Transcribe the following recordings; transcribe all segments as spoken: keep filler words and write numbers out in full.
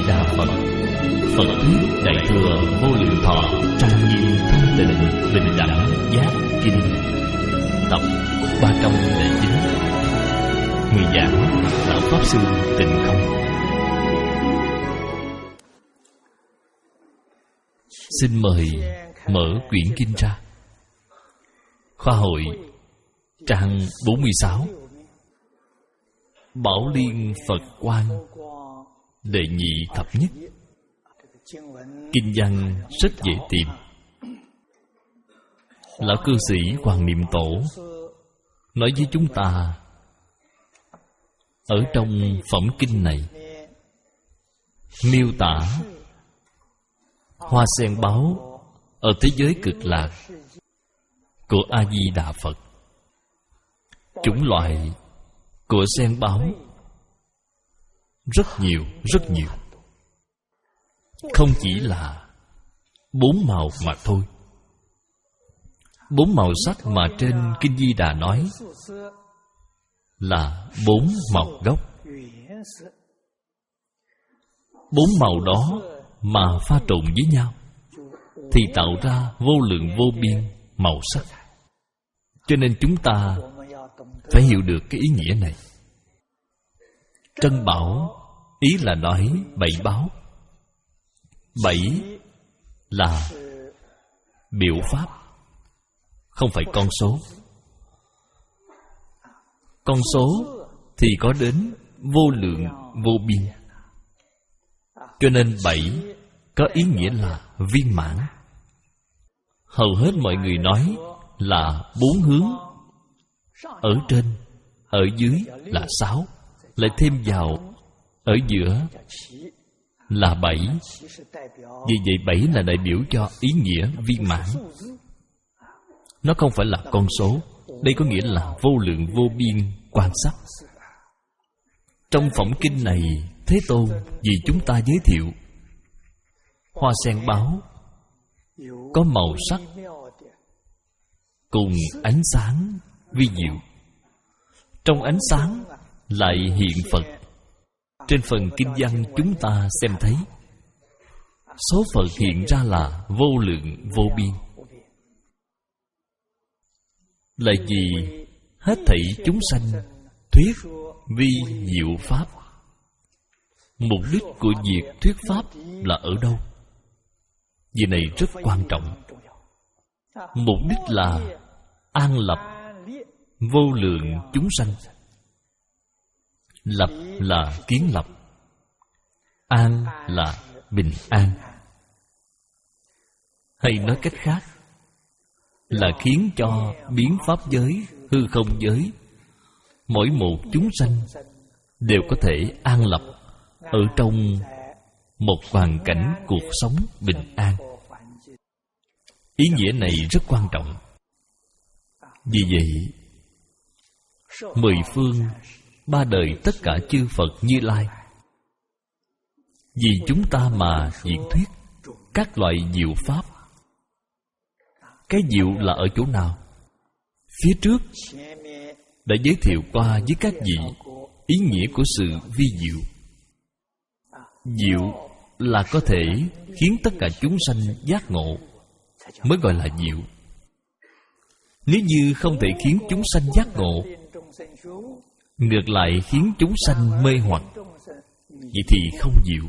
Đà Phật. Phật thuyết Đại thừa Vô Lượng Thọ trang nghiêm thanh tịnh bình đẳng giác kinh, tập ba trăm lẻ chín. Người giảng Lão Pháp Sư Tịnh Không. Xin mời mở quyển kinh ra. Khoa hội trang bốn mươi sáu. Bảo Liên Phật Quang đệ nhị thập nhất. Kinh văn rất dễ tìm. Lão cư sĩ Hoàng Niệm Tổ nói với chúng ta, ở trong phẩm kinh này miêu tả hoa sen báo ở thế giới cực lạc của A Di Đà Phật. Chủng loại của sen báo rất nhiều, rất nhiều. Không chỉ là bốn màu mà thôi. Bốn màu sắc mà trên Kinh Di Đà nói là bốn màu gốc. Bốn màu đó mà pha trộn với nhau thì tạo ra vô lượng vô biên màu sắc. Cho nên chúng ta phải hiểu được cái ý nghĩa này. Trân bảo ý là nói bảy báo. Bảy là biểu pháp, không phải con số. Con số thì có đến vô lượng vô biên. Cho nên bảy có ý nghĩa là viên mãn. Hầu hết mọi người nói là bốn hướng, ở trên, ở dưới là sáu, lại thêm vào ở giữa là bảy. Vì vậy bảy là đại biểu cho ý nghĩa viên mãn. Nó không phải là con số. Đây có nghĩa là vô lượng vô biên quan sắc. Trong phẩm kinh này, Thế Tôn vì chúng ta giới thiệu hoa sen báo có màu sắc cùng ánh sáng vi diệu. Trong ánh sáng lại hiện Phật. Trên phần kinh văn chúng ta xem thấy số Phật hiện ra là vô lượng vô biên. Là vì hết thảy chúng sanh thuyết vi diệu pháp. Mục đích của việc thuyết pháp là ở đâu? Việc này rất quan trọng. Mục đích là an lập vô lượng chúng sanh. Lập là kiến lập, an là bình an. Hay nói cách khác là khiến cho biến pháp giới, hư không giới, mỗi một chúng sanh đều có thể an lập ở trong một hoàn cảnh cuộc sống bình an. Ý nghĩa này rất quan trọng. Vì vậy, mười phương ba đời tất cả chư Phật Như Lai vì chúng ta mà diễn thuyết các loại diệu pháp. Cái diệu là ở chỗ nào? Phía trước đã giới thiệu qua với các vị ý nghĩa của sự vi diệu. Diệu là có thể khiến tất cả chúng sanh giác ngộ mới gọi là diệu. Nếu như không thể khiến chúng sanh giác ngộ, ngược lại khiến chúng sanh mê hoặc, vậy thì không diệu.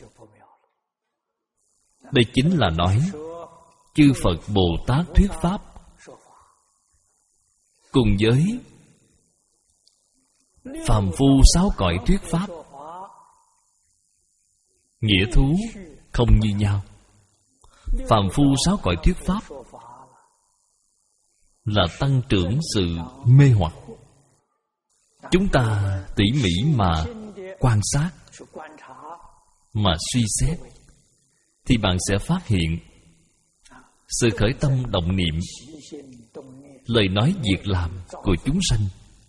Đây chính là nói chư Phật Bồ Tát thuyết pháp cùng với phàm phu sáu cõi thuyết pháp, nghĩa thú không như nhau. Phàm phu sáu cõi thuyết pháp là tăng trưởng sự mê hoặc. Chúng ta tỉ mỉ mà quan sát, mà suy xét, thì bạn sẽ phát hiện sự khởi tâm động niệm, lời nói việc làm của chúng sanh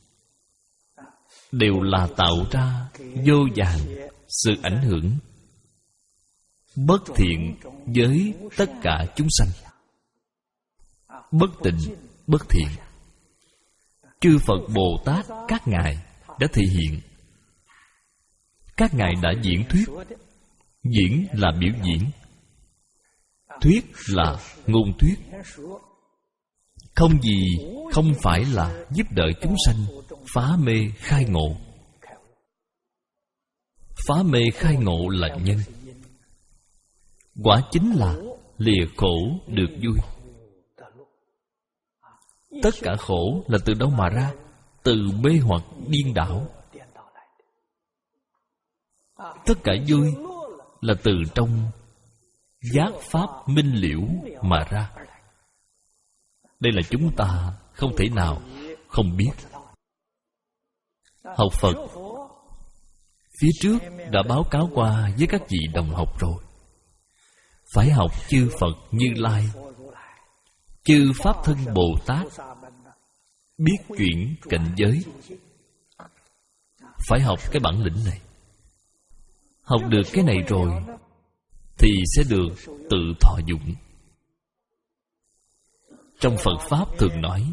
đều là tạo ra vô vàn sự ảnh hưởng bất thiện với tất cả chúng sanh. Bất tịnh, bất thiện. Chư Phật Bồ Tát các ngài đã thể hiện, các ngài đã diễn thuyết Diễn là biểu diễn, thuyết là ngôn thuyết. Không gì không phải là giúp đỡ chúng sanh phá mê khai ngộ. Phá mê khai ngộ là nhân, quả chính là lìa khổ được vui. Tất cả khổ là từ đâu mà ra? Từ mê hoặc điên đảo. Tất cả vui là từ trong giác pháp minh liễu mà ra. Đây là chúng ta không thể nào không biết. Học Phật phía trước đã báo cáo qua với các vị đồng học rồi. Phải học chư Phật Như Lai, chư Pháp Thân Bồ Tát, biết chuyển cảnh giới. Phải học cái bản lĩnh này. Học được cái này rồi thì sẽ được tự thọ dụng. Trong Phật Pháp thường nói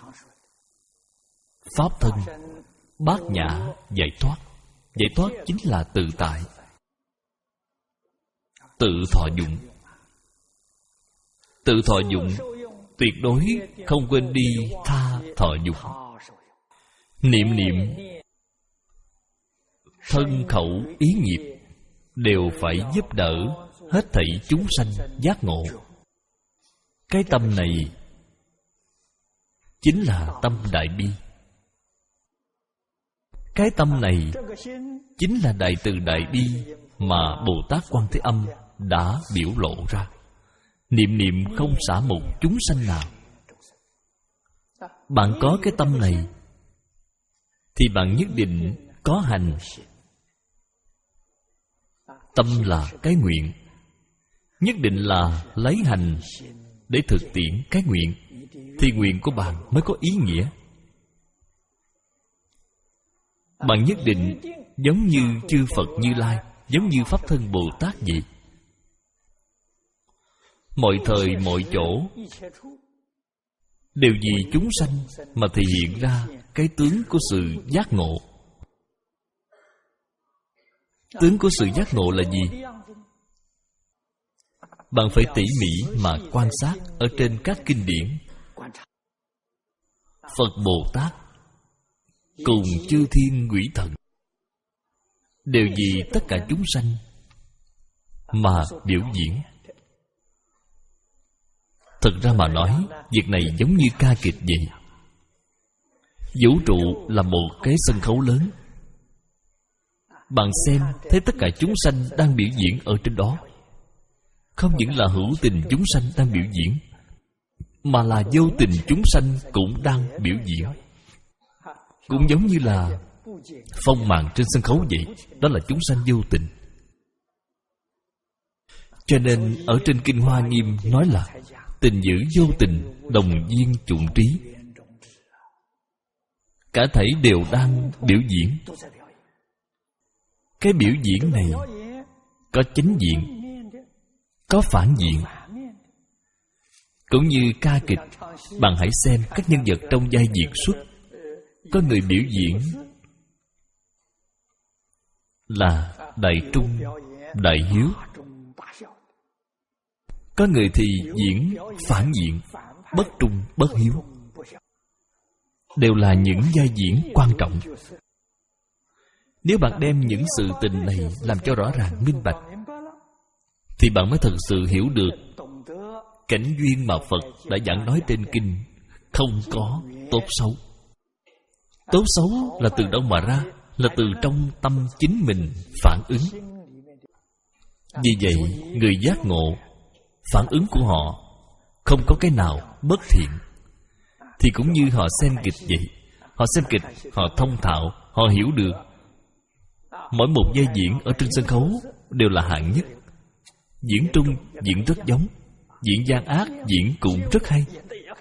Pháp thân, bát nhã, giải thoát. Giải thoát chính là tự tại, tự thọ dụng. Tự thọ dụng tuyệt đối không quên đi tha thọ dụng. Niệm niệm thân khẩu ý nghiệp đều phải giúp đỡ hết thảy chúng sanh giác ngộ. Cái tâm này chính là tâm đại bi. Cái tâm này chính là đại từ đại bi mà Bồ Tát Quan Thế Âm đã biểu lộ ra. Niệm niệm không xả một chúng sanh nào. Bạn có cái tâm này thì bạn nhất định có hành. Tâm là cái nguyện, nhất định là lấy hành để thực tiễn cái nguyện, thì nguyện của bạn mới có ý nghĩa. Bạn nhất định giống như chư Phật Như Lai, giống như Pháp Thân Bồ Tát vậy. Mọi thời mọi chỗ đều vì chúng sanh mà thể hiện ra cái tướng của sự giác ngộ. Tướng của sự giác ngộ là gì? Bạn phải tỉ mỉ mà quan sát ở trên các kinh điển. Phật Bồ Tát cùng chư thiên ngụy thần đều vì tất cả chúng sanh mà biểu diễn. Thực ra mà nói, việc này giống như ca kịch vậy. Vũ trụ là một cái sân khấu lớn. Bạn xem thấy tất cả chúng sanh đang biểu diễn ở trên đó. Không những là hữu tình chúng sanh đang biểu diễn, mà là vô tình chúng sanh cũng đang biểu diễn. Cũng giống như là phong màn trên sân khấu vậy. Đó là chúng sanh vô tình. Cho nên ở trên Kinh Hoa Nghiêm nói là tình dữ vô tình, đồng duyên chủng trí. Cả thảy đều đang biểu diễn. Cái biểu diễn này có chính diện, có phản diện. Cũng như ca kịch, bạn hãy xem các nhân vật trong vai diễn xuất. Có người biểu diễn là đại trung, đại hiếu. Có người thì diễn phản diện, bất trung, bất hiếu. Đều là những vai diễn quan trọng. Nếu bạn đem những sự tình này làm cho rõ ràng minh bạch, thì bạn mới thật sự hiểu được cảnh duyên mà Phật đã giảng nói trên kinh không có tốt xấu. Tốt xấu là từ đâu mà ra? Là từ trong tâm chính mình phản ứng. Vì vậy, người giác ngộ, phản ứng của họ không có cái nào bất thiện. Thì cũng như họ xem kịch vậy. Họ xem kịch, họ thông thạo, họ hiểu được. Mỗi một vai diễn ở trên sân khấu đều là hạng nhất. Diễn trung, diễn rất giống. Diễn gian ác, diễn cũng rất hay.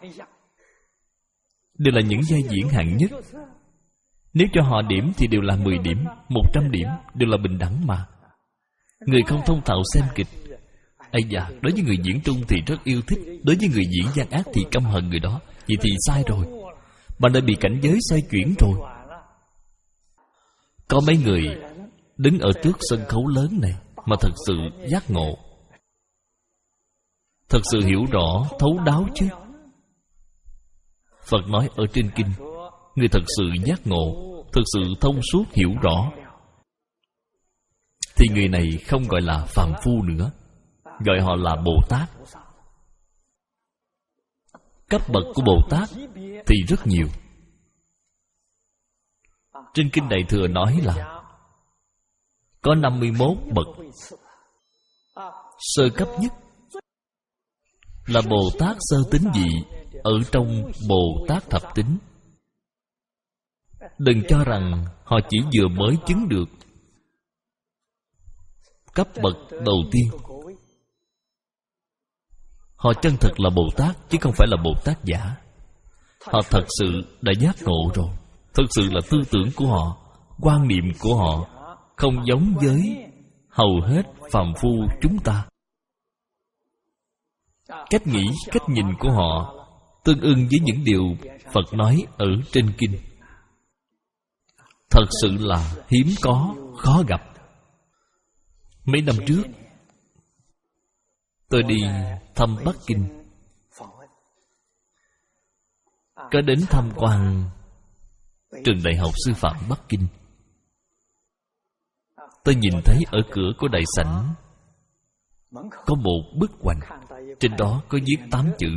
Đều là những vai diễn hạng nhất. Nếu cho họ điểm thì đều là mười điểm, một trăm điểm, đều là bình đẳng mà. Người không thông thạo xem kịch, ây da, đối với người diễn trung thì rất yêu thích, đối với người diễn gian ác thì căm hận người đó. Vậy thì sai rồi. Bạn đã bị cảnh giới xoay chuyển rồi. Có mấy người đứng ở trước sân khấu lớn này, mà thật sự giác ngộ, thật sự hiểu rõ, thấu đáo chứ. Phật nói ở trên kinh, người thật sự giác ngộ, thật sự thông suốt hiểu rõ, thì người này không gọi là phàm phu nữa, gọi họ là Bồ Tát. Cấp bậc của Bồ Tát thì rất nhiều. Trên kinh Đại Thừa nói là có năm mươi mốt bậc. Sơ cấp nhất là Bồ Tát sơ tín vị, ở trong Bồ Tát thập tín. Đừng cho rằng họ chỉ vừa mới chứng được cấp bậc đầu tiên. Họ chân thực là Bồ Tát, chứ không phải là Bồ Tát giả. Họ thật sự đã giác ngộ rồi. Thật sự là tư tưởng của họ, quan niệm của họ không giống với hầu hết phàm phu chúng ta. Cách nghĩ, cách nhìn của họ tương ưng với những điều Phật nói ở trên kinh. Thật sự là hiếm có, khó gặp. Mấy năm trước tôi đi thăm Bắc Kinh, có đến tham quan trường Đại học Sư phạm Bắc Kinh. Tôi nhìn thấy ở cửa của đại sảnh có một bức hoành, trên đó có viết tám chữ: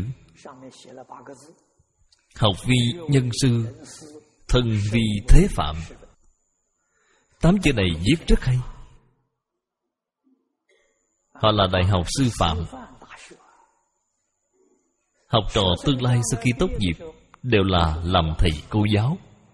học vi nhân sư, thân vi thế phạm. Tám chữ này viết rất hay. Họ là đại học sư phạm. Học trò tương lai sau khi tốt nghiệp đều là làm thầy cô giáo.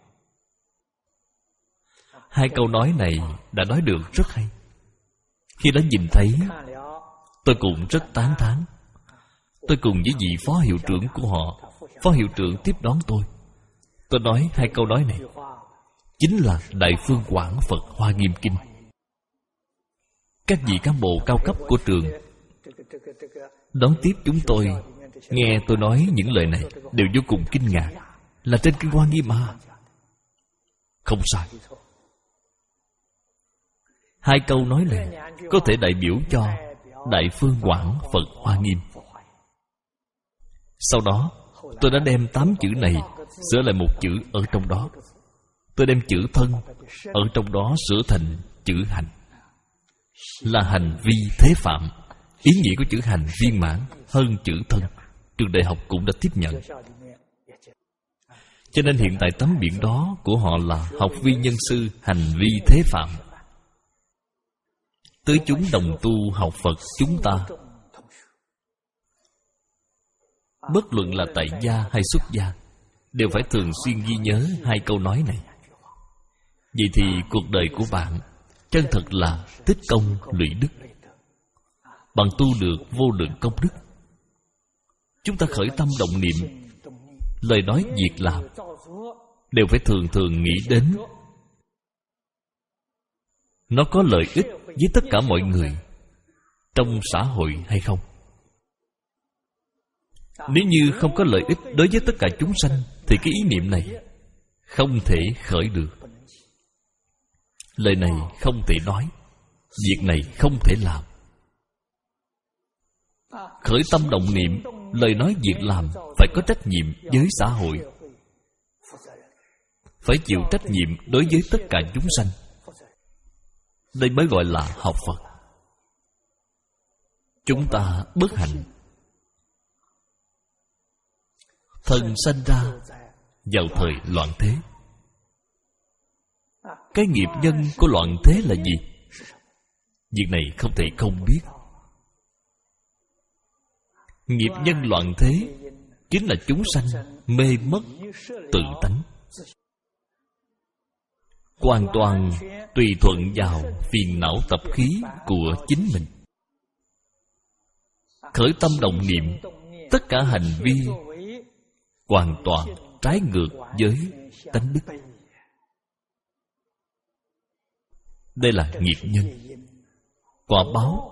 Hai câu nói này đã nói được rất hay. Khi đã nhìn thấy, tôi cũng rất tán thán. Tôi cùng với vị phó hiệu trưởng của họ, phó hiệu trưởng tiếp đón tôi. Tôi nói hai câu nói này chính là Đại Phương Quảng Phật Hoa Nghiêm Kinh. Các vị cán bộ cao cấp của trường đón tiếp chúng tôi, nghe tôi nói những lời này đều vô cùng kinh ngạc. Là trên kinh Hoa Nghiêm mà. Không sai. Hai câu nói này có thể đại biểu cho Đại Phương Quảng Phật Hoa Nghiêm. Sau đó tôi đã đem tám chữ này sửa lại một chữ ở trong đó. Tôi đem chữ thân ở trong đó sửa thành chữ hành, là hành vi thế phạm. Ý nghĩa của chữ hành viên mãn hơn chữ thân. Trường đại học cũng đã tiếp nhận. Cho nên hiện tại tấm biển đó của họ là học vi nhân sư, hành vi thế phạm. Tới chúng đồng tu học Phật chúng ta, bất luận là tại gia hay xuất gia, đều phải thường xuyên ghi nhớ hai câu nói này. Vậy thì cuộc đời của bạn chân thật là tích công lũy đức. Bạn tu được vô lượng công đức. Chúng ta khởi tâm động niệm, lời nói việc làm đều phải thường thường nghĩ đến nó có lợi ích với tất cả mọi người trong xã hội hay không. Nếu như không có lợi ích đối với tất cả chúng sanh, thì cái ý niệm này không thể khởi được. Lời này không thể nói, việc này không thể làm. Khởi tâm động niệm, lời nói việc làm phải có trách nhiệm với xã hội, phải chịu trách nhiệm đối với tất cả chúng sanh. Đây mới gọi là học Phật. Chúng ta bất hạnh thần sanh ra vào thời loạn thế. Cái nghiệp nhân của loạn thế là gì? Việc này không thể không biết. Nghiệp nhân loạn thế chính là chúng sanh mê mất tự tánh, hoàn toàn tùy thuận vào phiền não tập khí của chính mình. Khởi tâm động niệm, tất cả hành vi hoàn toàn trái ngược với tánh đức. Đây là nghiệp nhân. Quả báo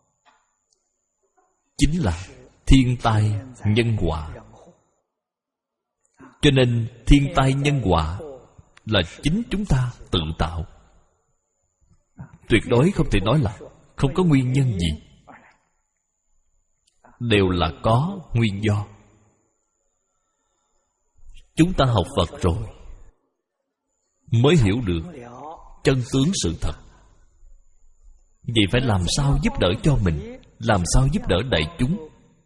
chính là thiên tai nhân quả. Cho nên thiên tai nhân quả là chính chúng ta tự tạo. Tuyệt đối không thể nói là không có nguyên nhân gì, đều là có nguyên do. Chúng ta học Phật rồi mới hiểu được chân tướng sự thật. Vậy phải làm sao giúp đỡ cho mình, làm sao giúp đỡ đại chúng,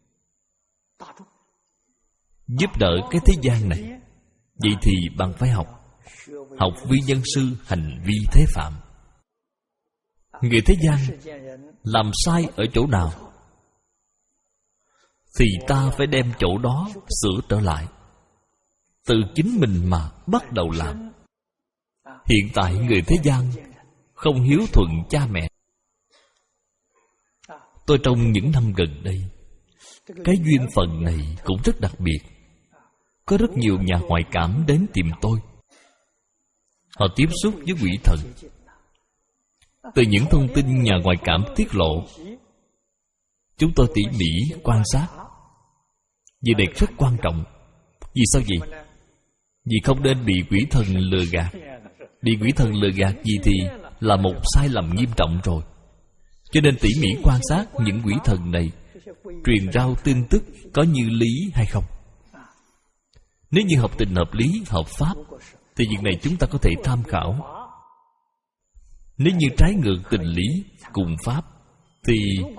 giúp đỡ cái thế gian này. Vậy thì bạn phải học Học vi nhân sư, hành vi thế phạm. Người thế gian làm sai ở chỗ nào thì ta phải đem chỗ đó sửa trở lại, từ chính mình mà bắt đầu làm. Hiện tại người thế gian không hiếu thuận cha mẹ. Tôi trong những năm gần đây, cái duyên phận này cũng rất đặc biệt. Có rất nhiều nhà ngoại cảm đến tìm tôi. Họ tiếp xúc với quỷ thần. Từ những thông tin nhà ngoại cảm tiết lộ, chúng tôi tỉ mỉ quan sát. Việc này rất quan trọng. Vì sao vậy? Vì không nên bị quỷ thần lừa gạt. Bị quỷ thần lừa gạt gì thì là một sai lầm nghiêm trọng rồi. Cho nên tỉ mỉ quan sát những quỷ thần này truyền rao tin tức có như lý hay không. Nếu như hợp tình hợp lý, hợp pháp, thì việc này chúng ta có thể tham khảo. Nếu như trái ngược tình lý cùng pháp, thì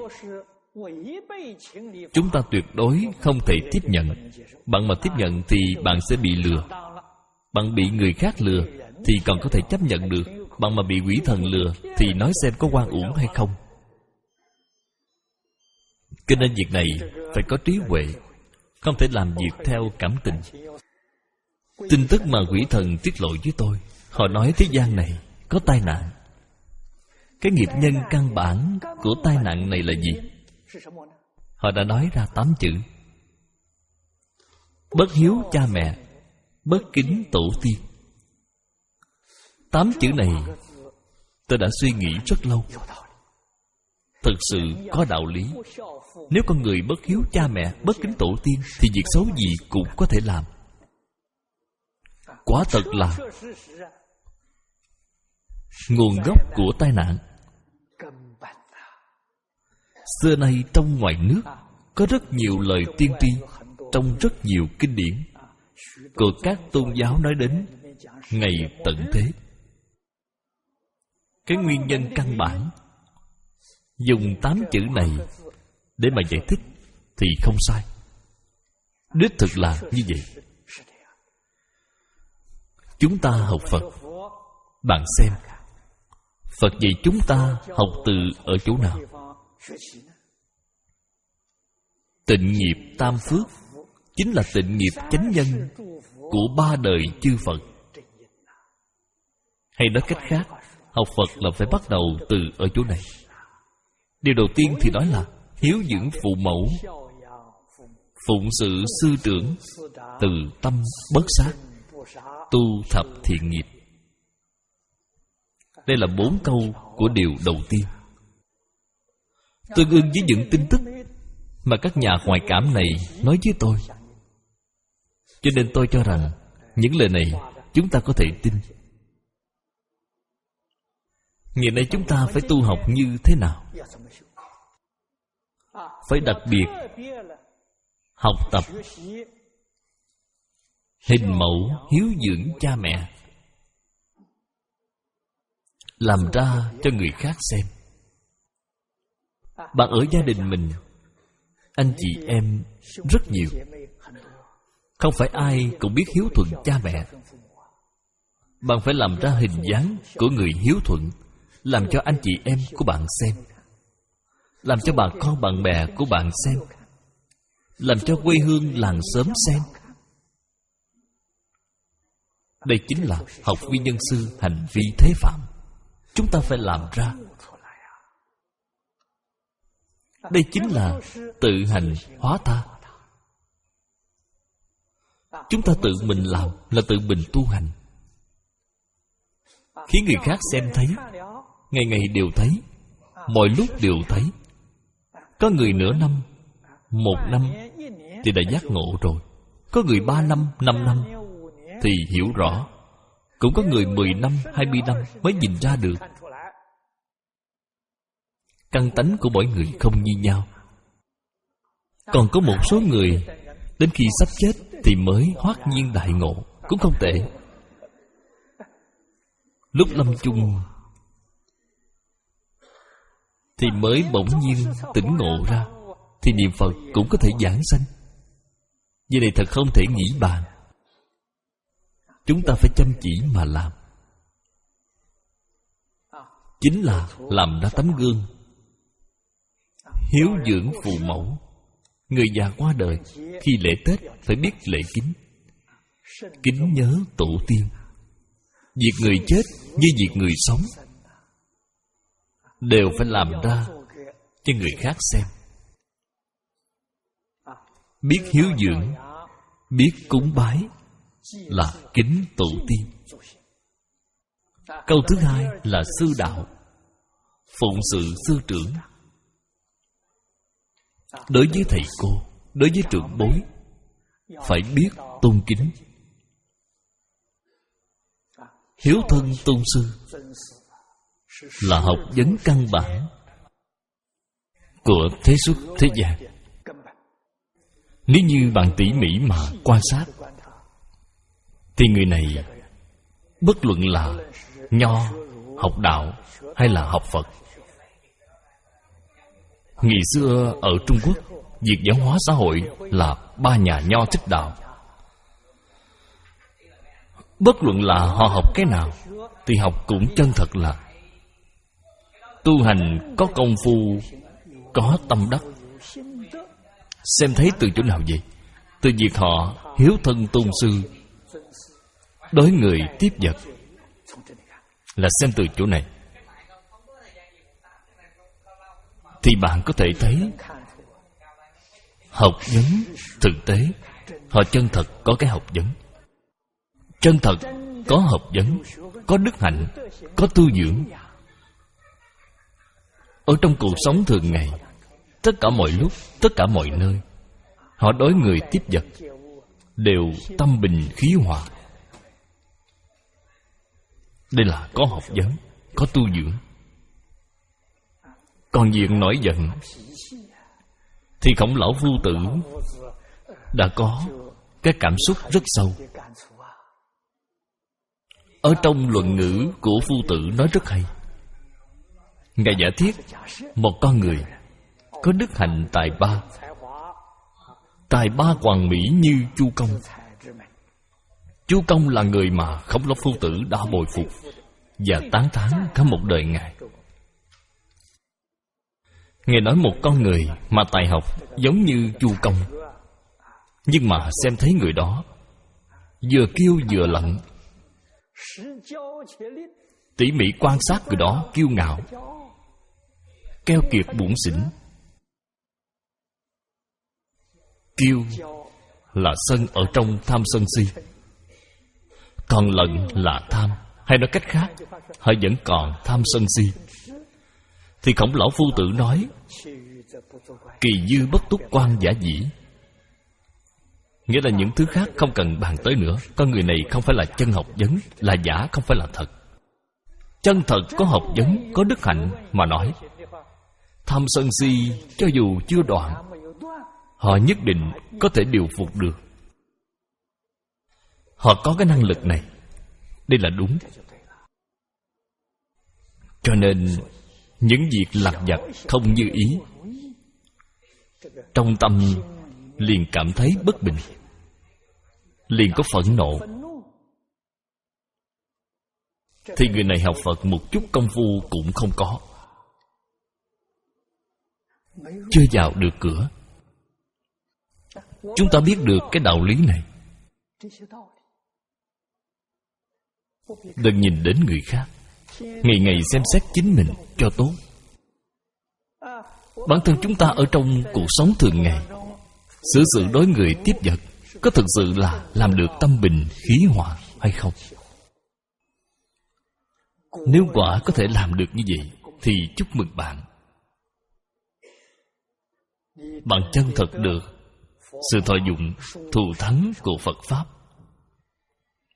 chúng ta tuyệt đối không thể tiếp nhận. Bạn mà tiếp nhận thì bạn sẽ bị lừa. Bạn bị người khác lừa thì còn có thể chấp nhận được. Bạn mà bị quỷ thần lừa thì nói xem có oan uổng hay không. Cho nên việc này phải có trí huệ, không thể làm việc theo cảm tình. Tin tức mà quỷ thần tiết lộ với tôi, họ nói thế gian này có tai nạn. Cái nghiệp nhân căn bản của tai nạn này là gì? Họ đã nói ra tám chữ: bất hiếu cha mẹ, bất kính tổ tiên. Tám chữ này tôi đã suy nghĩ rất lâu. Thực sự có đạo lý. Nếu con người bất hiếu cha mẹ, bất kính tổ tiên, thì việc xấu gì cũng có thể làm. Quả thật là nguồn gốc của tai nạn. Xưa nay trong ngoài nước có rất nhiều lời tiên tri trong rất nhiều kinh điển của các tôn giáo nói đến ngày tận thế. Cái nguyên nhân căn bản dùng tám chữ này để mà giải thích thì không sai. Đích thực là như vậy. Chúng ta học Phật, bạn xem Phật dạy chúng ta học từ ở chỗ nào? Tịnh nghiệp tam phước chính là tịnh nghiệp chánh nhân của ba đời chư Phật. Hay nói cách khác, học Phật là phải bắt đầu từ ở chỗ này. Điều đầu tiên thì nói là hiếu dưỡng phụ mẫu, phụng sự sư trưởng, từ tâm bất sát, tu thập thiện nghiệp. Đây là bốn câu của điều đầu tiên, tương ưng với những tin tức mà các nhà ngoại cảm này nói với tôi. Cho nên tôi cho rằng những lời này chúng ta có thể tin. Ngày nay chúng ta phải tu học như thế nào? Phải đặc biệt học tập hình mẫu hiếu dưỡng cha mẹ, làm ra cho người khác xem. Bạn ở gia đình mình, anh chị em rất nhiều, không phải ai cũng biết hiếu thuận cha mẹ. Bạn phải làm ra hình dáng của người hiếu thuận, làm cho anh chị em của bạn xem, làm cho bà con bạn bè của bạn xem, làm cho quê hương làng xóm xem. Đây chính là học vi nhân sư, hành vi thế phạm. Chúng ta phải làm ra. Đây chính là tự hành hóa tha. Chúng ta tự mình làm là tự mình tu hành, khiến người khác xem thấy, ngày ngày đều thấy, mọi lúc đều thấy. Có người nửa năm, một năm thì đã giác ngộ rồi. Có người ba năm, năm năm thì hiểu rõ. Cũng có người mười năm, hai mươi năm mới nhìn ra được. Căn tánh của mỗi người không như nhau. Còn có một số người đến khi sắp chết thì mới hoát nhiên đại ngộ, cũng không tệ. Lúc lâm chung thì mới bỗng nhiên tỉnh ngộ ra, thì niệm Phật cũng có thể giảng sanh. Vì này thật không thể nghĩ bàn. Chúng ta phải chăm chỉ mà làm. Chính là làm ra tấm gương, hiếu dưỡng phụ mẫu. Người già qua đời, khi lễ Tết phải biết lễ kính, kính nhớ tổ tiên. Việc người chết như việc người sống đều phải làm ra cho người khác xem. Biết hiếu dưỡng, biết cúng bái là kính tổ tiên. Câu thứ hai là sư đạo, phụng sự sư trưởng. Đối với thầy cô, đối với trưởng bối, phải biết tôn kính. Hiếu thân tôn sư là học vấn căn bản của thế xuất thế gian. Nếu như bạn tỉ mỉ mà quan sát, thì người này bất luận là nho, học đạo hay là học Phật. Ngày xưa ở Trung Quốc, việc giáo hóa xã hội là ba nhà nho trích đạo. Bất luận là họ học cái nào thì học cũng chân thật là tu hành có công phu, có tâm đắc. Xem thấy từ chỗ nào vậy? Từ việc họ hiếu thân tôn sư, đối người tiếp vật, là xem từ chỗ này. Thì bạn có thể thấy học vấn thực tế, họ chân thật có cái học vấn. Chân thật có học vấn, có đức hạnh, có tu dưỡng. Ở trong cuộc sống thường ngày, tất cả mọi lúc, tất cả mọi nơi, họ đối người tiếp vật đều tâm bình khí hòa. Đây là có học vấn, có tu dưỡng. Còn việc nổi giận thì Khổng Lão Phu Tử đã có cái cảm xúc rất sâu. Ở trong luận ngữ của Phu Tử nói rất hay. Ngài giả thiết một con người có đức hạnh tài ba, tài ba hoàn mỹ như Chu Công. Chu Công là người mà Khổng Lão Phu Tử đã bồi phục và tán thán cả một đời Ngài. Ngài nói một con người mà tài học giống như Chu Công, nhưng mà xem thấy người đó vừa kiêu vừa lạnh. Tỉ mỉ quan sát người đó kiêu ngạo, keo kiệt bủn xỉn. Kiêu là sân ở trong tham sân si, còn lận là tham. Hay nói cách khác, họ vẫn còn tham sân si. Thì Khổng Lão Phu Tử nói kỳ dư bất túc quan giả dĩ, nghĩa là những thứ khác không cần bàn tới nữa. Con người này không phải là chân học vấn, là giả, không phải là thật. Chân thật có học vấn, có đức hạnh mà nói, tham sân si cho dù chưa đoạn, họ nhất định có thể điều phục được. Họ có cái năng lực này. Đây là đúng. Cho nên những việc lặt vặt không như ý, trong tâm liền cảm thấy bất bình, liền có phẫn nộ. Thì người này học Phật một chút công phu cũng không có, chưa vào được cửa. Chúng ta biết được cái đạo lý này, đừng nhìn đến người khác, ngày ngày xem xét chính mình cho tốt. Bản thân chúng ta ở trong cuộc sống thường ngày, xử sự đối người tiếp vật có thực sự là làm được tâm bình khí hòa hay không? Nếu quả có thể làm được như vậy thì chúc mừng bạn. Bạn chân thật được sự thọ dụng thù thắng của Phật Pháp.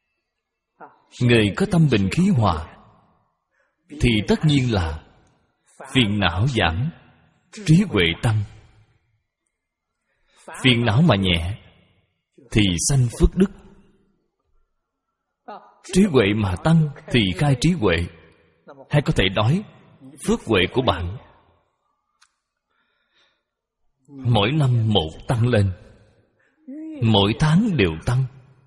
Người có tâm bình khí hòa thì tất nhiên là Phiền não giảm, trí huệ tăng. Phiền não mà nhẹ thì sanh phước đức, trí huệ mà tăng thì khai trí huệ. Hay có thể nói phước huệ của bạn mỗi năm một tăng lên, mỗi tháng đều tăng.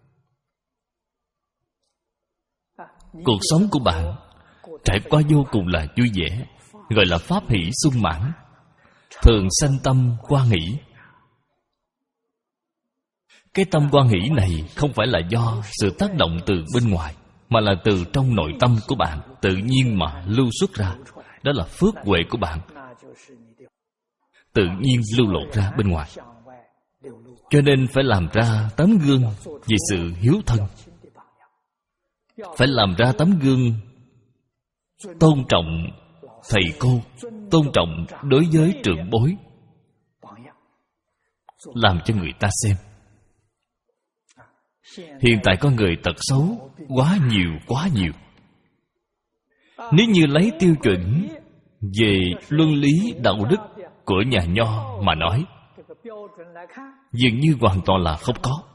Cuộc sống của bạn trải qua vô cùng là vui vẻ, gọi là pháp hỷ sung mãn, thường sanh tâm hoan hỷ. Cái tâm hoan hỷ này không phải là do sự tác động từ bên ngoài, mà là từ trong nội tâm của bạn tự nhiên mà lưu xuất ra. Đó là phước huệ của bạn, tự nhiên lưu lộ ra bên ngoài. Cho nên phải làm ra tấm gương về sự hiếu thân, phải làm ra tấm gương tôn trọng thầy cô, tôn trọng đối với trưởng bối, làm cho người ta xem. Hiện tại có người tật xấu quá nhiều quá nhiều. Nếu như lấy tiêu chuẩn về luân lý đạo đức của nhà Nho mà nói, dường như hoàn toàn là không có.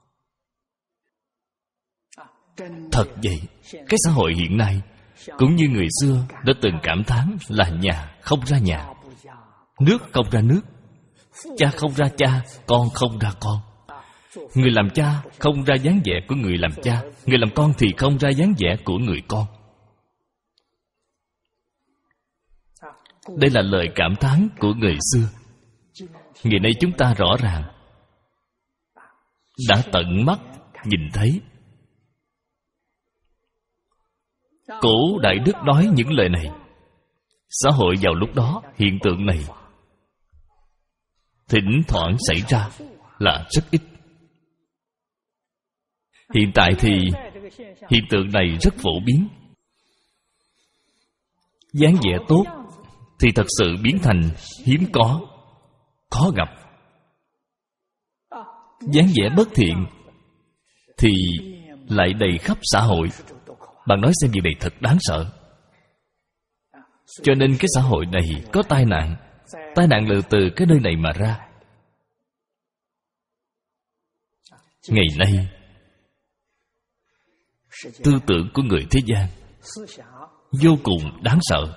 Thật vậy, cái xã hội hiện nay cũng như người xưa đã từng cảm thán là nhà không ra nhà, nước không ra nước, cha không ra cha, con không ra con. Người làm cha không ra dáng vẻ của người làm cha, người làm con thì không ra dáng vẻ của người con. Đây là lời cảm thán của người xưa. Ngày nay chúng ta rõ ràng đã tận mắt nhìn thấy. Cổ Đại Đức nói những lời này, xã hội vào lúc đó hiện tượng này thỉnh thoảng xảy ra là rất ít. Hiện tại thì hiện tượng này rất phổ biến. Dáng vẻ tốt thì thật sự biến thành hiếm có, khó gặp. Dáng vẻ bất thiện thì lại đầy khắp xã hội. Bạn nói xem việc này thật đáng sợ. Cho nên cái xã hội này có tai nạn. Tai nạn là từ cái nơi này mà ra. Ngày nay tư tưởng của người thế gian vô cùng đáng sợ.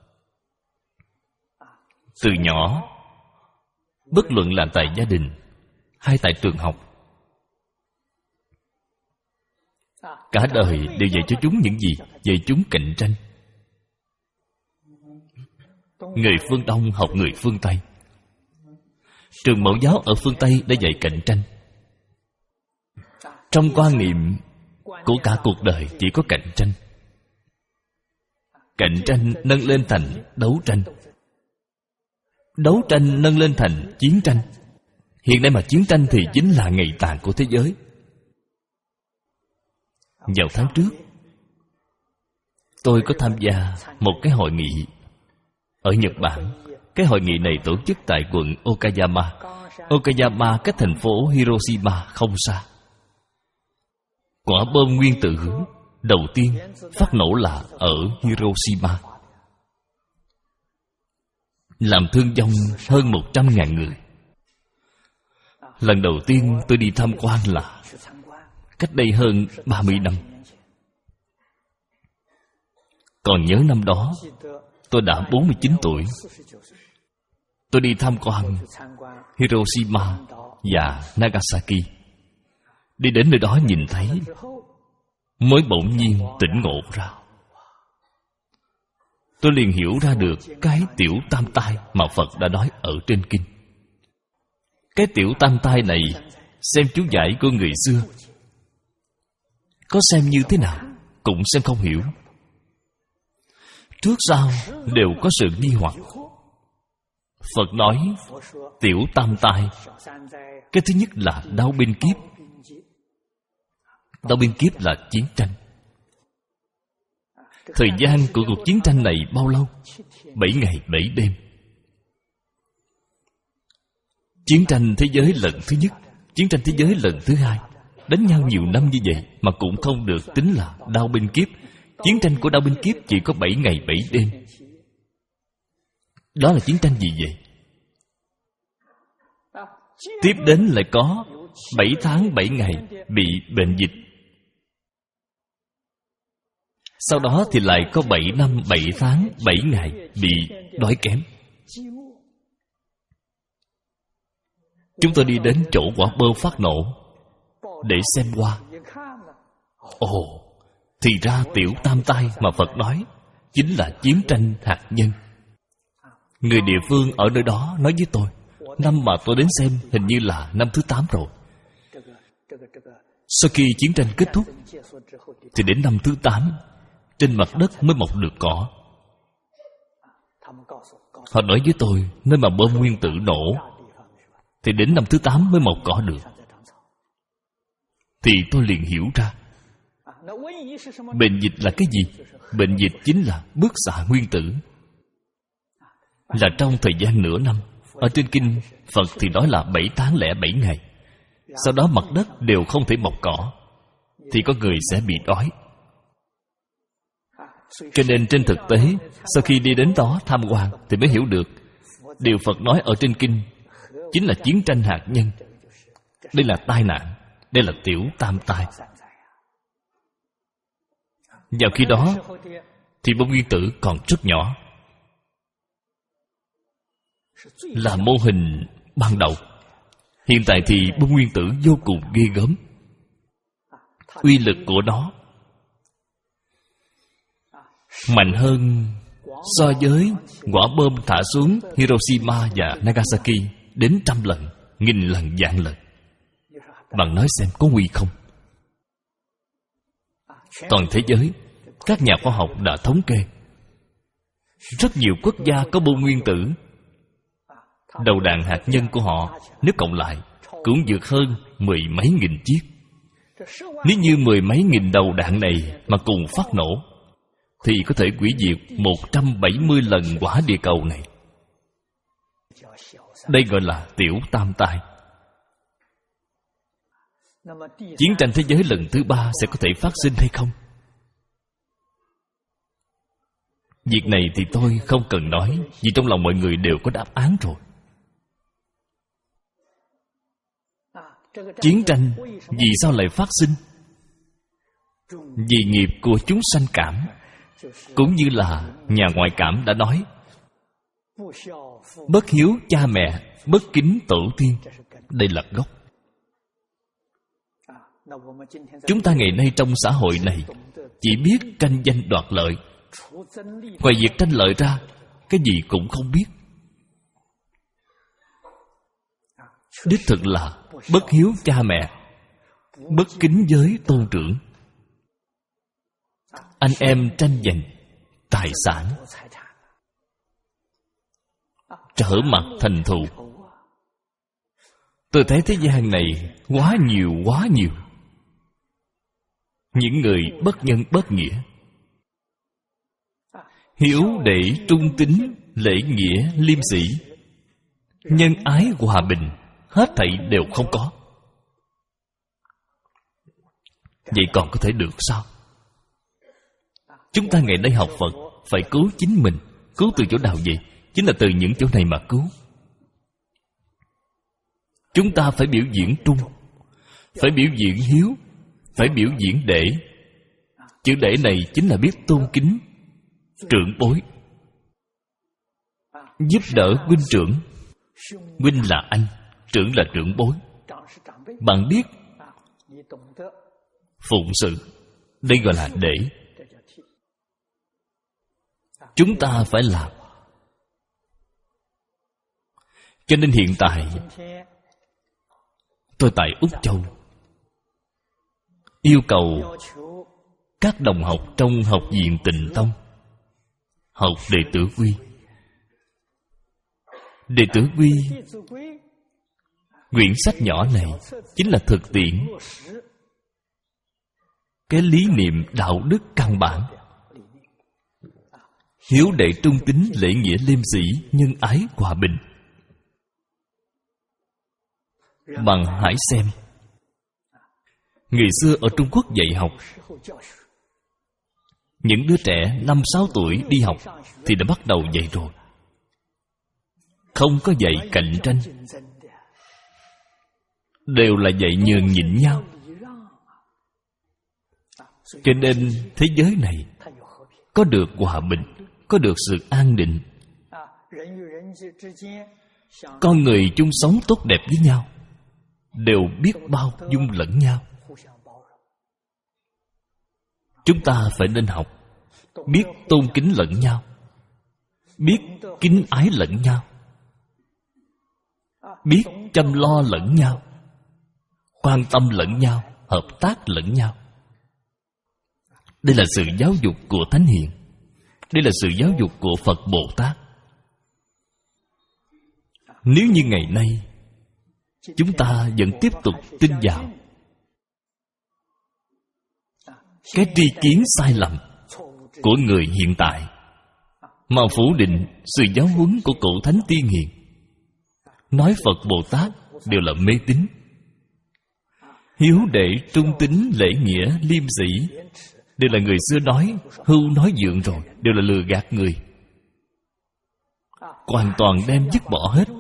Từ nhỏ, bất luận là tại gia đình hay tại trường học, cả đời đều dạy cho chúng những gì? Dạy chúng cạnh tranh. Người phương Đông học người phương Tây. Trường mẫu giáo ở phương Tây đã dạy cạnh tranh. Trong quan niệm của cả cuộc đời chỉ có cạnh tranh. Cạnh tranh nâng lên thành đấu tranh. Đấu tranh nâng lên thành chiến tranh. Hiện nay mà chiến tranh thì chính là ngày tàn của thế giới. Vào tháng trước, tôi có tham gia một cái hội nghị ở Nhật Bản. Cái hội nghị này tổ chức tại quận Okayama. Okayama cách thành phố Hiroshima không xa. Quả bom nguyên tử đầu tiên phát nổ là ở Hiroshima, làm thương vong hơn một trăm ngàn người. Lần đầu tiên tôi đi tham quan là cách đây hơn ba mươi năm. Còn nhớ năm đó tôi đã bốn mươi chín tuổi. Tôi đi tham quan Hiroshima và Nagasaki. Đi đến nơi đó nhìn thấy, mới bỗng nhiên tỉnh ngộ ra. Tôi liền hiểu ra được cái tiểu tam tai mà Phật đã nói ở trên kinh. Cái tiểu tam tai này, xem chú giải của người xưa, có xem như thế nào cũng xem không hiểu. Trước sau đều có sự nghi hoặc. Phật nói tiểu tam tai. Cái thứ nhất là đau binh kiếp. Đau binh kiếp là chiến tranh. Thời gian của cuộc chiến tranh này bao lâu? Bảy ngày bảy đêm. Chiến tranh thế giới lần thứ nhất, chiến tranh thế giới lần thứ hai, đánh nhau nhiều năm như vậy mà cũng không được tính là đao binh kiếp. Chiến tranh của đao binh kiếp chỉ có bảy ngày bảy đêm. Đó là chiến tranh gì vậy? Tiếp đến lại có bảy tháng bảy ngày bị bệnh dịch. Sau đó thì lại có bảy năm bảy tháng bảy ngày bị đói kém. Chúng tôi đi đến chỗ quả bơ phát nổ để xem qua. Ồ, thì ra tiểu tam tai mà Phật nói chính là chiến tranh hạt nhân. Người địa phương ở nơi đó nói với tôi, năm mà tôi đến xem hình như là năm thứ tám rồi. Sau khi chiến tranh kết thúc thì đến năm thứ tám trên mặt đất mới mọc được cỏ. Họ nói với tôi, nơi mà bom nguyên tử nổ thì đến năm thứ tám mới mọc cỏ được. Thì tôi liền hiểu ra, bệnh dịch là cái gì? Bệnh dịch chính là bức xạ nguyên tử. Là trong thời gian nửa năm. Ở trên kinh Phật thì nói là bảy tháng lẻ bảy ngày. Sau đó mặt đất đều không thể mọc cỏ, thì có người sẽ bị đói. Cho nên trên thực tế, sau khi đi đến đó tham quan thì mới hiểu được điều Phật nói ở trên kinh chính là chiến tranh hạt nhân. Đây là tai nạn, đây là tiểu tam tai. Vào khi đó thì bom nguyên tử còn rất nhỏ, là mô hình ban đầu. Hiện tại thì bom nguyên tử vô cùng ghê gớm. Uy lực của nó mạnh hơn so với quả bom thả xuống Hiroshima và Nagasaki đến trăm lần, nghìn lần, vạn lần. Bạn nói xem có nguy không? Toàn thế giới, các nhà khoa học đã thống kê, rất nhiều quốc gia có bom nguyên tử, đầu đạn hạt nhân của họ nếu cộng lại cũng vượt hơn mười mấy nghìn chiếc. Nếu như mười mấy nghìn đầu đạn này mà cùng phát nổ thì có thể hủy diệt một trăm bảy mươi lần quả địa cầu này. Đây gọi là tiểu tam tai. Chiến tranh thế giới lần thứ ba sẽ có thể phát sinh hay không? Việc này thì tôi không cần nói, vì trong lòng mọi người đều có đáp án rồi. Chiến tranh vì sao lại phát sinh? Vì nghiệp của chúng sanh cảm. Cũng như là nhà ngoại cảm đã nói, bất hiếu cha mẹ, bất kính tổ tiên. Đây là gốc. Chúng ta ngày nay trong xã hội này chỉ biết tranh danh đoạt lợi. Ngoài việc tranh lợi ra, cái gì cũng không biết. Đích thực là bất hiếu cha mẹ, bất kính với tôn trưởng. Anh em tranh giành tài sản, trở mặt thành thù. Tôi thấy thế gian này quá nhiều quá nhiều những người bất nhân bất nghĩa. Hiếu để trung tín, lễ nghĩa liêm sĩ, nhân ái hòa bình, hết thảy đều không có. Vậy còn có thể được sao? Chúng ta ngày nay học Phật phải cứu chính mình. Cứu từ chỗ nào vậy? Chính là từ những chỗ này mà cứu. Chúng ta phải biểu diễn trung, phải biểu diễn hiếu, phải biểu diễn đệ. Chữ đệ này chính là biết tôn kính trưởng bối, giúp đỡ huynh trưởng. Huynh là anh, trưởng là trưởng bối. Bạn biết phụng sự, đây gọi là đệ. Chúng ta phải làm. Cho nên hiện tại tôi tại Úc Châu yêu cầu các đồng học trong học viện Tịnh Tông học đệ tử quy. Đệ tử quy, quyển sách nhỏ này chính là thực tiễn cái lý niệm đạo đức căn bản. Hiếu đệ trung tín, lễ nghĩa liêm sĩ, nhân ái hòa bình. Bạn hãy xem, người xưa ở Trung Quốc dạy học, những đứa trẻ năm sáu tuổi đi học thì đã bắt đầu dạy rồi. không có dạy cạnh tranh, đều là dạy nhường nhịn nhau. Cho nên thế giới này có được hòa bình, có được sự an định. Con người chung sống tốt đẹp với nhau, đều biết bao dung lẫn nhau. Chúng ta phải nên học biết tôn kính lẫn nhau, biết kính ái lẫn nhau, biết chăm lo lẫn nhau, quan tâm lẫn nhau, hợp tác lẫn nhau. Đây là sự giáo dục của Thánh Hiền. Đây là sự giáo dục của Phật Bồ Tát. Nếu như ngày nay chúng ta vẫn tiếp tục tin vào cái tri kiến sai lầm của người hiện tại, mà phủ định sự giáo huấn của cổ thánh tiên hiền, nói Phật Bồ Tát đều là mê tín, hiếu đệ trung tín lễ nghĩa liêm sĩ đều là người xưa nói hưu nói dượng rồi, đều là lừa gạt người, hoàn toàn đem dứt bỏ hết.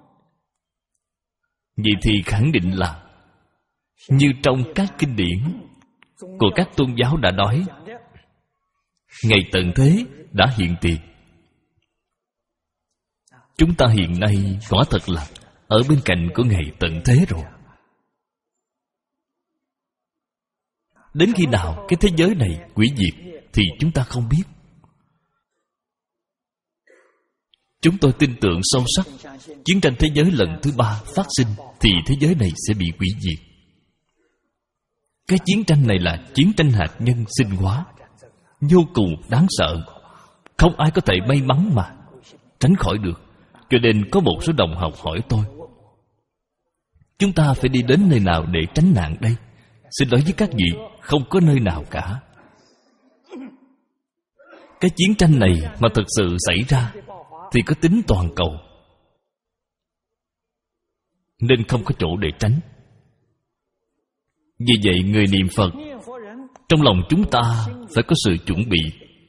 Vậy thì khẳng định là như trong các kinh điển của các tôn giáo đã nói, ngày tận thế đã hiện tiền. Chúng ta hiện nay quả thật là ở bên cạnh của ngày tận thế rồi. Đến khi nào cái thế giới này hủy diệt thì chúng ta không biết. Chúng tôi tin tưởng sâu sắc, chiến tranh thế giới lần thứ ba phát sinh thì thế giới này sẽ bị hủy diệt. Cái chiến tranh này là chiến tranh hạt nhân sinh hóa, vô cùng đáng sợ. Không ai có thể may mắn mà tránh khỏi được. Cho nên có một số đồng học hỏi tôi, chúng ta phải đi đến nơi nào để tránh nạn đây? Xin lỗi với các vị, không có nơi nào cả. Cái chiến tranh này mà thực sự xảy ra thì có tính toàn cầu, nên không có chỗ để tránh. Vì vậy người niệm Phật, trong lòng chúng ta phải có sự chuẩn bị,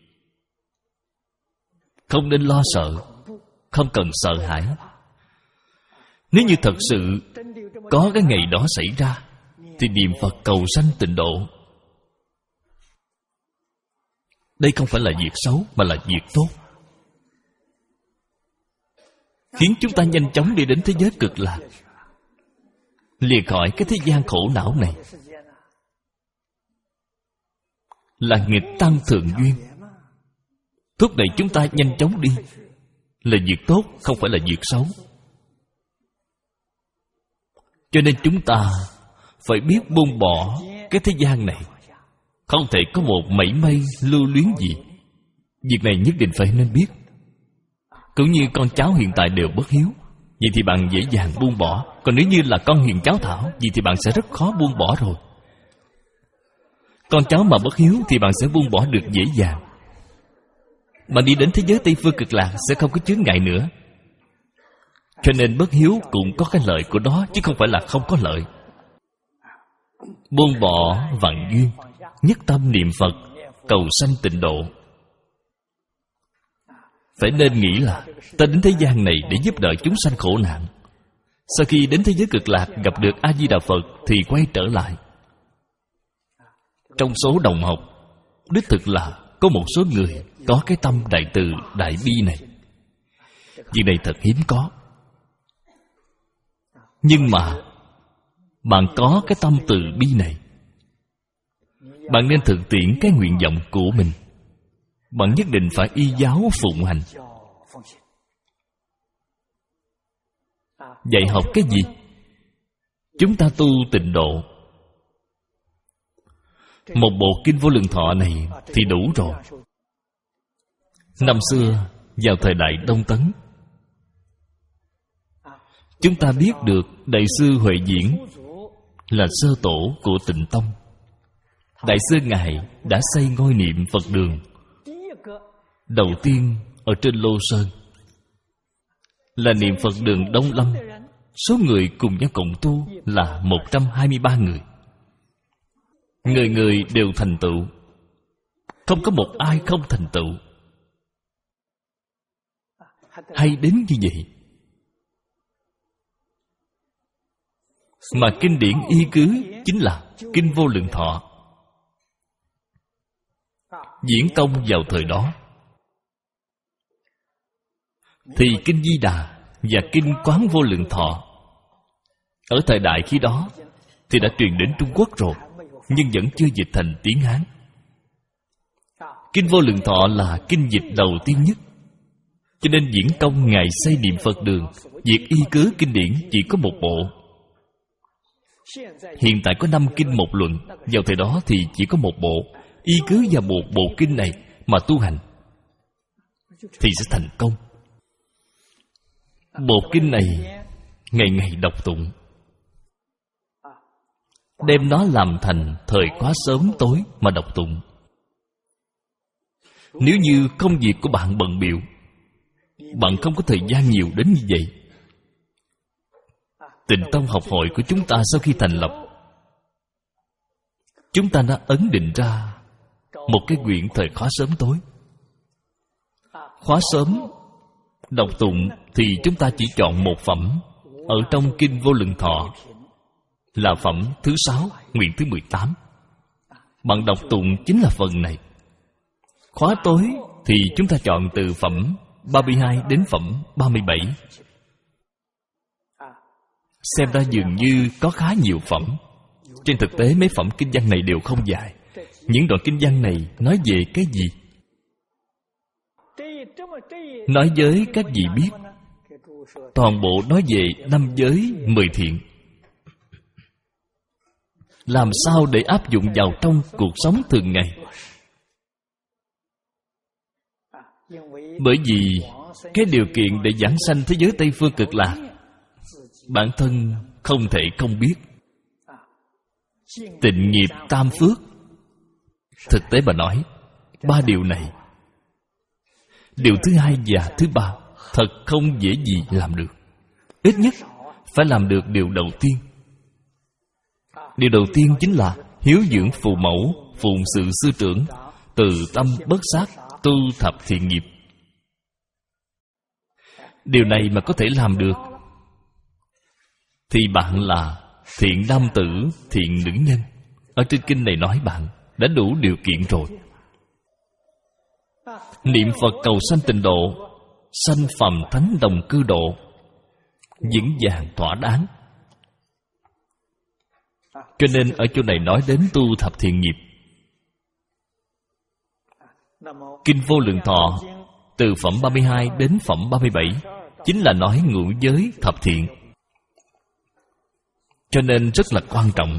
không nên lo sợ, không cần sợ hãi. Nếu như thật sự có cái ngày đó xảy ra thì niệm Phật cầu sanh tịnh độ. Đây không phải là việc xấu mà là việc tốt, khiến chúng ta nhanh chóng đi đến thế giới cực lạc, lìa khỏi cái thế gian khổ não này. Là nghịch tăng thượng duyên, thúc đẩy chúng ta nhanh chóng đi, là việc tốt, không phải là việc xấu. Cho nên chúng ta phải biết buông bỏ cái thế gian này, không thể có một mảy may lưu luyến gì. Việc này nhất định phải nên biết. Cũng như con cháu hiện tại đều bất hiếu, vậy thì bạn dễ dàng buông bỏ. Còn nếu như là con hiền cháu thảo, vậy thì bạn sẽ rất khó buông bỏ rồi. Con cháu mà bất hiếu thì bạn sẽ buông bỏ được dễ dàng. Bạn đi đến thế giới Tây Phương Cực Lạc sẽ không có chướng ngại nữa. Cho nên bất hiếu cũng có cái lợi của nó, chứ không phải là không có lợi. Buông bỏ vạn duyên, nhất tâm niệm Phật, cầu sanh tịnh độ. Phải nên nghĩ là ta đến thế gian này để giúp đỡ chúng sanh khổ nạn. Sau khi đến thế giới Cực Lạc gặp được A-di-đà Phật thì quay trở lại. Trong số đồng học, đích thực là có một số người có cái tâm đại từ đại bi này. Việc này thật hiếm có. Nhưng mà bạn có cái tâm từ bi này, bạn nên thực tiễn cái nguyện vọng của mình. Bạn nhất định phải y giáo phụng hành. Dạy học cái gì? Chúng ta tu tịnh độ. Một bộ Kinh Vô Lượng Thọ này thì đủ rồi. Năm xưa, vào thời đại Đông Tấn, chúng ta biết được Đại sư Huệ Diễn là sơ tổ của Tịnh Tông. Đại sư Ngài đã xây ngôi niệm Phật đường đầu tiên ở trên Lô Sơn, là niệm Phật đường Đông Lâm. Số người cùng nhau cộng tu là một trăm hai mươi ba người. Người người đều thành tựu, không có một ai không thành tựu. Hay đến như vậy, Mà kinh điển y cứ chính là Kinh Vô Lượng Thọ. Diễn công vào thời đó thì Kinh Di Đà và Kinh Quán Vô Lượng Thọ ở thời đại khi đó thì đã truyền đến Trung Quốc rồi, nhưng vẫn chưa dịch thành tiếng Hán. Kinh Vô Lượng Thọ là kinh dịch đầu tiên nhất, cho nên diễn công ngày xây niệm Phật đường, việc y cứ kinh điển chỉ có một bộ. Hiện tại có năm kinh một luận, vào thời đó thì chỉ có một bộ. Y cứ vào một bộ kinh này mà tu hành thì sẽ thành công. Bộ kinh này ngày ngày đọc tụng, đem nó làm thành thời khóa sớm tối mà đọc tụng. Nếu như công việc của bạn bận bịu, bạn không có thời gian nhiều đến như vậy. Tịnh Tông học hội của chúng ta sau khi thành lập, chúng ta đã ấn định ra một cái quyển thời khóa sớm tối. Khóa sớm đọc tụng thì chúng ta chỉ chọn một phẩm ở trong Kinh Vô Lượng Thọ, là phẩm thứ sáu, nguyện thứ mười tám. Bạn đọc tụng chính là phần này. Khóa tối thì chúng ta chọn từ phẩm ba mươi hai đến phẩm ba mươi bảy. Xem ra dường như có khá nhiều phẩm. Trên thực tế mấy phẩm kinh văn này đều không dài. Những đoạn kinh văn này nói về cái gì? Nói với các vị biết, toàn bộ nói về năm giới mười thiện. Làm sao để áp dụng vào trong cuộc sống thường ngày? Bởi vì cái điều kiện để giảng sanh thế giới Tây Phương Cực Lạc, bản thân không thể không biết. Tịnh nghiệp tam phước. Thực tế mà nói, ba điều này, điều thứ hai và thứ ba thật không dễ gì làm được. Ít nhất phải làm được điều đầu tiên. Điều đầu tiên chính là hiếu dưỡng phụ mẫu, phụng sự sư trưởng, từ tâm bất sát, tu thập thiện nghiệp. Điều này mà có thể làm được thì bạn là thiện nam tử, thiện nữ nhân. Ở trên kinh này nói bạn đã đủ điều kiện rồi. Niệm Phật cầu sanh tịnh độ, sanh phàm thánh đồng cư độ, vững vàng thỏa đáng. Cho nên ở chỗ này nói đến tu thập thiện nghiệp. Kinh Vô Lượng Thọ từ phẩm ba mươi hai đến phẩm ba mươi bảy chính là nói ngũ giới thập thiện. Cho nên rất là quan trọng.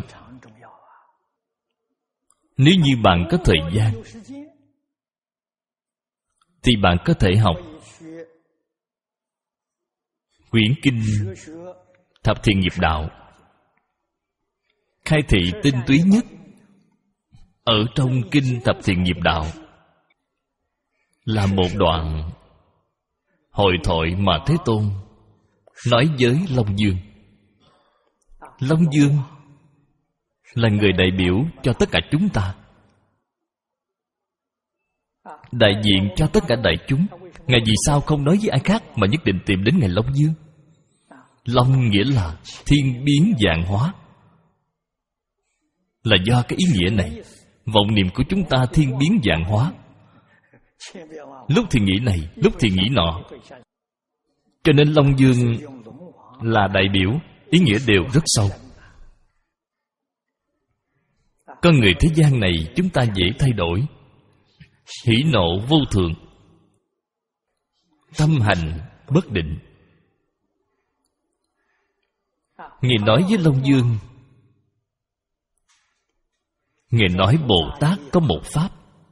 Nếu như bạn có thời gian thì bạn có thể học quyển kinh Thập Thiện Nghiệp Đạo. Khai thị tinh túy nhất ở trong kinh Thập Thiện Nghiệp Đạo là một đoạn hội thoại mà Thế Tôn nói với Long Dương. Long Dương là người đại biểu cho tất cả chúng ta, đại diện cho tất cả đại chúng. Ngài vì sao không nói với ai khác mà nhất định tìm đến Ngài Long Dương? Long nghĩa là thiên biến vạn hóa. Là do cái ý nghĩa này, vọng niệm của chúng ta thiên biến vạn hóa. Lúc thì nghĩ này, lúc thì nghĩ nọ. Cho nên Long Dương là đại biểu, ý nghĩa đều rất sâu. Con người thế gian này chúng ta dễ thay đổi. Hỉ nộ vô thường, tâm hành bất định. Ngài nói với Long Dương, Ngài nói Bồ Tát có một pháp.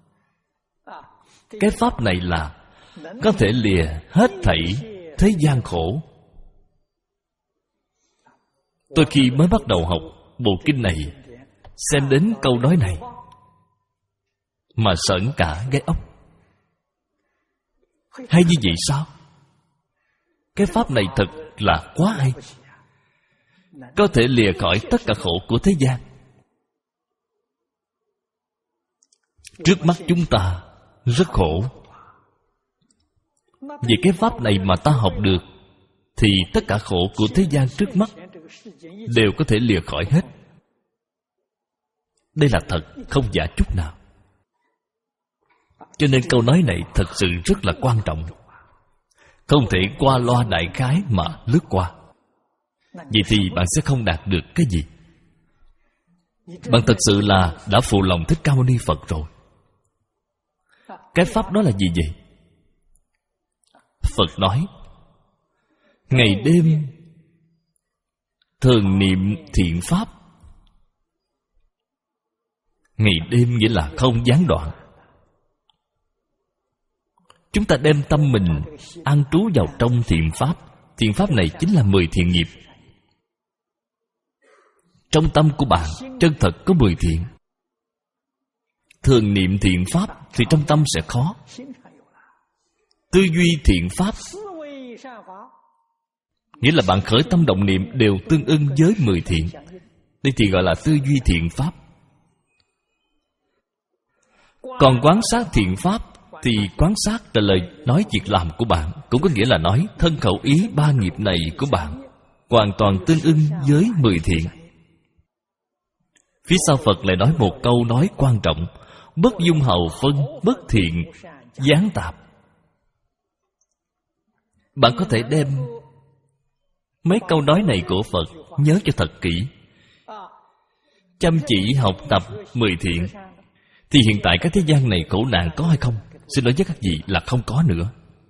Cái pháp này là có thể lìa hết thảy thế gian khổ. Tôi khi mới bắt đầu học bộ kinh này, xem đến câu nói này mà sởn cả gai ốc. Hay như vậy sao? Cái pháp này thật là quá hay, có thể lìa khỏi tất cả khổ của thế gian. Trước mắt chúng ta rất khổ. Vì cái pháp này mà ta học được thì tất cả khổ của thế gian trước mắt đều có thể lìa khỏi hết. Đây là thật, không giả chút nào. Cho nên câu nói này thật sự rất là quan trọng, không thể qua loa đại khái mà lướt qua. Vậy thì bạn sẽ không đạt được cái gì. Bạn thật sự là đã phụ lòng Thích Ca Mâu Ni Phật rồi. Cái pháp đó là gì vậy? Phật nói ngày đêm thường niệm thiện pháp. Ngày đêm nghĩa là không gián đoạn. Chúng ta đem tâm mình an trú vào trong thiện pháp. Thiện pháp này chính là mười thiện nghiệp. Trong tâm của bạn chân thật có mười thiện. Thường niệm thiện pháp thì trong tâm sẽ khó. Tư duy thiện pháp nghĩa là bạn khởi tâm động niệm đều tương ưng với mười thiện. Đây thì gọi là tư duy thiện pháp. Còn quán sát thiện pháp thì quán sát là lời nói việc làm của bạn, cũng có nghĩa là nói thân khẩu ý ba nghiệp này của bạn hoàn toàn tương ưng với mười thiện. Phía sau Phật lại nói một câu nói quan trọng: bất dung hầu phân, bất thiện gián tạp. Bạn có thể đem mấy câu nói này của Phật nhớ cho thật kỹ. Chăm chỉ học tập mười thiện thì hiện tại cái thế gian này khổ nạn có hay không? Xin nói với các vị là không có nữa.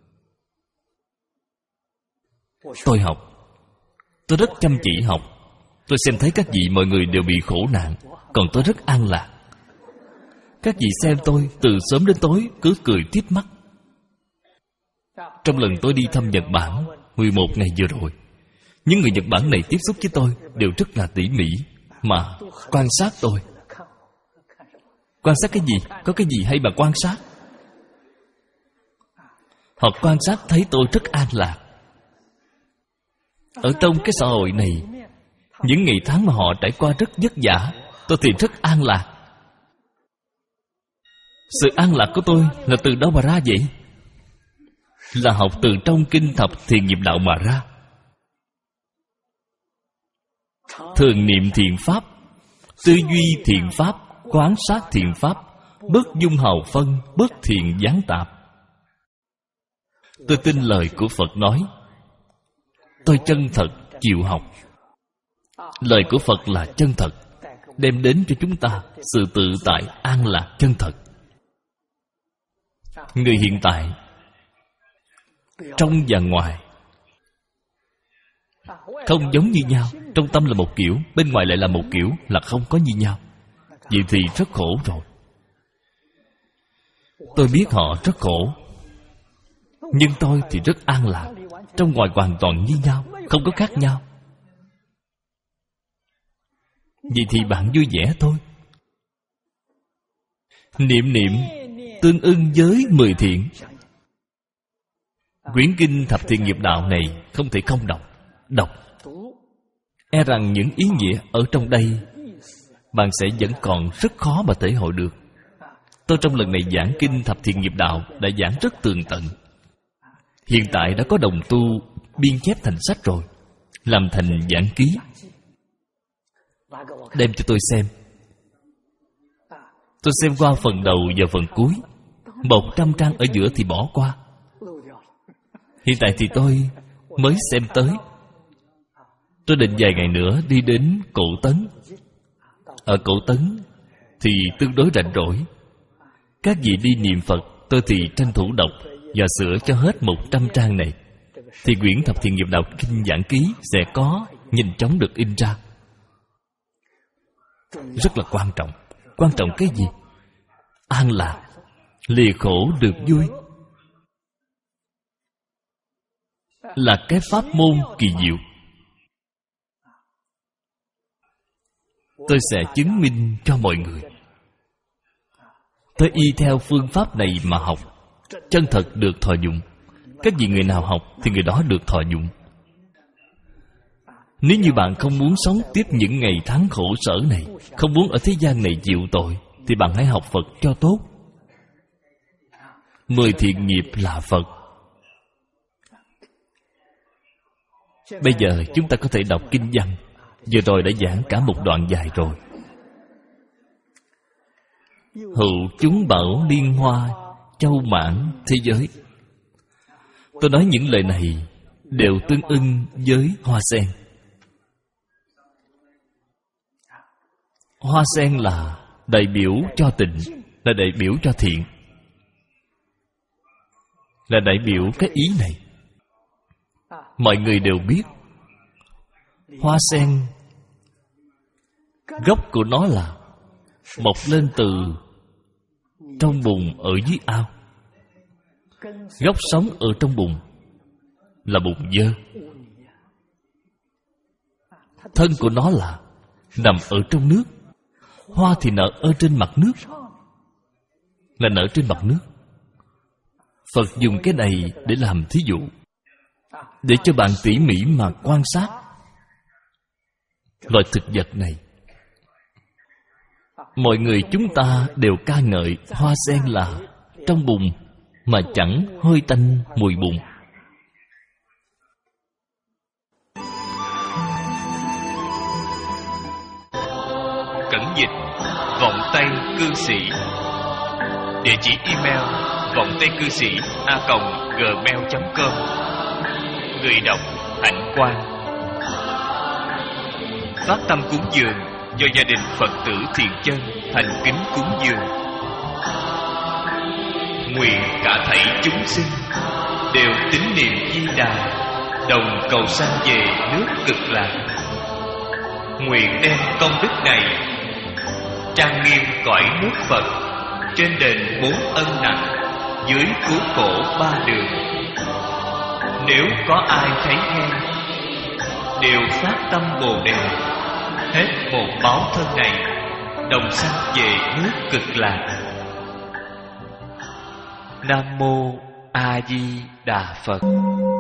Tôi học, tôi rất chăm chỉ học. Tôi xem thấy các vị mọi người đều bị khổ nạn, còn tôi rất an lạc. Các vị xem tôi từ sớm đến tối cứ cười tít mắt. Trong lần tôi đi thăm Nhật Bản mười một ngày vừa rồi, những người Nhật Bản này tiếp xúc với tôi đều rất là tỉ mỉ mà quan sát tôi. Quan sát cái gì? Có cái gì hay mà quan sát? Họ quan sát thấy tôi rất an lạc. Ở trong cái xã hội này, những ngày tháng mà họ trải qua rất vất vả, tôi thì rất an lạc. Sự an lạc của tôi là từ đâu mà ra vậy? Là học từ trong kinh thập thiện nghiệp đạo mà ra. Thường niệm thiện pháp, tư duy thiện pháp, quán sát thiện pháp, bất dung hầu phân, bất thiện gián tạp. Tôi tin lời của Phật nói. Tôi chân thật chịu học. Lời của Phật là chân thật, đem đến cho chúng ta sự tự tại an lạc chân thật. Người hiện tại trong và ngoài không giống như nhau. Trong tâm là một kiểu, bên ngoài lại là một kiểu, là không có như nhau. Vậy thì rất khổ rồi. Tôi biết họ rất khổ, nhưng tôi thì rất an lạc. Trong ngoài hoàn toàn như nhau, không có khác nhau. Vậy thì bạn vui vẻ thôi. Niệm niệm tương ưng với mười thiện. Quyển kinh thập thiện nghiệp đạo này không thể không đọc. Đọc e rằng những ý nghĩa ở trong đây bạn sẽ vẫn còn rất khó mà thể hội được. Tôi trong lần này giảng kinh thập thiện nghiệp đạo đã giảng rất tường tận. Hiện tại đã có đồng tu biên chép thành sách rồi, làm thành giảng ký, đem cho tôi xem. Tôi xem qua phần đầu và phần cuối. Một trăm trang ở giữa thì bỏ qua. Hiện tại thì tôi mới xem tới. Tôi định vài ngày nữa đi đến Cổ Tấn. Ở Cổ Tấn thì tương đối rảnh rỗi. Các vị đi niệm Phật, tôi thì tranh thủ đọc và sửa cho hết một trăm trang này. Thì quyển thập thiện nghiệp đạo kinh giảng ký sẽ có nhanh chóng được in ra. Rất là quan trọng. Quan trọng cái gì? An lạc, lìa khổ được vui, là cái pháp môn kỳ diệu. Tôi sẽ chứng minh cho mọi người. Tôi y theo phương pháp này mà học, chân thật được thọ dụng. Các vị người nào học thì người đó được thọ dụng. Nếu như bạn không muốn sống tiếp những ngày tháng khổ sở này, không muốn ở thế gian này chịu tội, thì bạn hãy học Phật cho tốt. Mười thiện nghiệp là Phật. Bây giờ chúng ta có thể đọc kinh văn. Vừa rồi đã giảng cả một đoạn dài rồi. Hữu chúng bảo liên hoa, châu mãn thế giới. Tôi nói những lời này đều tương ưng với hoa sen. Hoa sen là đại biểu cho tịnh, là đại biểu cho thiện, là đại biểu cái ý này. Mọi người đều biết hoa sen gốc của nó là mọc lên từ trong bùn ở dưới ao. Gốc sống ở trong bùn là bùn dơ. Thân của nó là nằm ở trong nước. Hoa thì nở ở trên mặt nước, là nở trên mặt nước. Phật dùng cái này để làm thí dụ, để cho bạn tỉ mỉ mà quan sát loại thực vật này. Mọi người chúng ta đều ca ngợi hoa sen là trong bùn mà chẳng hơi tanh mùi bùn. Cẩn dịch vọng tây cư sĩ. Địa chỉ email vọng tây cư sĩ a còng gmail chấm com. Người đọc Hạnh Quang. Phát tâm cúng dường do gia đình Phật tử Thiện Chân thành kính cúng dường. Nguyện cả thảy chúng sinh đều tín niệm Di Đà, đồng cầu sanh về nước Cực Lạc. Nguyện đem công đức này trang nghiêm cõi nước Phật, trên đền bốn ân nặng, dưới cứu khổ ba đường. Nếu có ai thấy nghe, đều phát tâm Bồ Đề, hết một báo thân này, đồng sanh về nước Cực Lạc. Nam mô A Di Đà Phật.